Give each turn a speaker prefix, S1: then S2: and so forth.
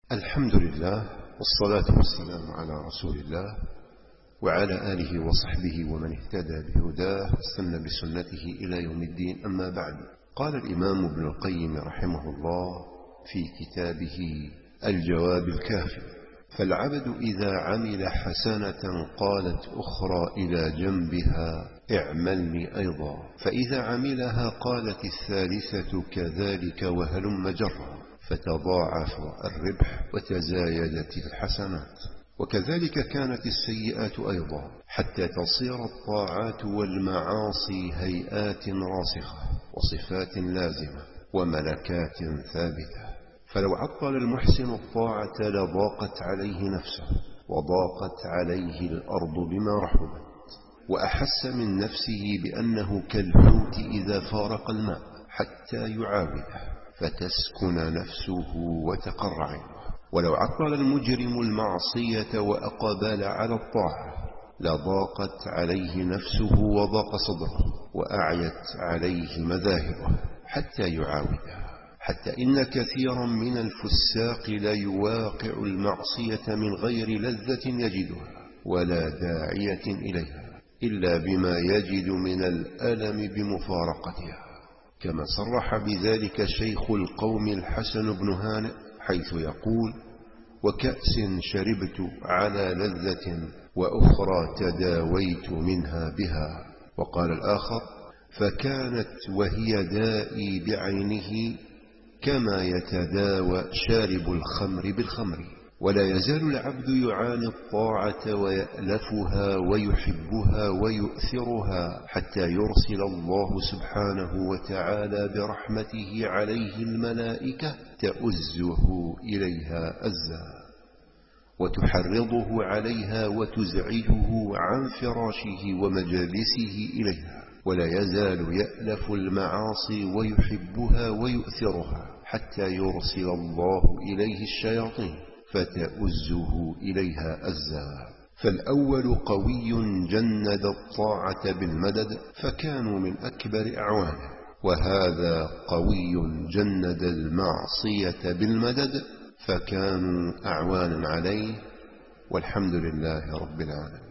S1: الحمد لله، والصلاة والسلام على رسول الله وعلى آله وصحبه ومن اهتدى بهداه واستنى بسنته إلى يوم الدين. أما بعد، قال الإمام ابن القيم رحمه الله في كتابه الجواب الكافي: فالعبد إذا عمل حسنة قالت أخرى إلى جنبها اعملني أيضا، فإذا عملها قالت الثالثة كذلك وهلم جرا، فتضاعف الربح وتزايدت الحسنات. وكذلك كانت السيئات أيضا، حتى تصير الطاعات والمعاصي هيئات راسخة وصفات لازمة وملكات ثابتة. فلو عطل المحسن الطاعة لضاقت عليه نفسه، وضاقت عليه الأرض بما رحبت، وأحس من نفسه بأنه كالحوت إذا فارق الماء حتى يعاوده فتسكن نفسه وتقر عينه. ولو عطل المجرم المعصية وأقبل على الطاعة لضاقت عليه نفسه وضاق صدره، وأعيت عليه مذاهبه حتى يعاوده، حتى إن كثيرا من الفساق لا يواقع المعصية من غير لذة يجدها ولا داعية إليها إلا بما يجد من الألم بمفارقتها، كما صرح بذلك شيخ القوم الحسن بن هانئ حيث يقول: وكأس شربت على لذة وأخرى تداويت منها بها. وقال الآخر: فكانت وهي دائي بعينه كما يتداوى شارب الخمر بالخمر. ولا يزال العبد يعاني الطاعة ويألفها ويحبها ويؤثرها حتى يرسل الله سبحانه وتعالى برحمته عليه الملائكة تؤزه إليها أزا، وتحرضه عليها وتزعجه عن فراشه ومجالسه إليها. ولا يزال يألف المعاصي ويحبها ويؤثرها حتى يرسل الله إليه الشياطين فتؤزه إليها أزا. فالأول قوي جند الطاعة بالمدد فكانوا من أكبر أعوانه، وهذا قوي جند المعصية بالمدد فكانوا أعوانا عليه. والحمد لله رب العالمين.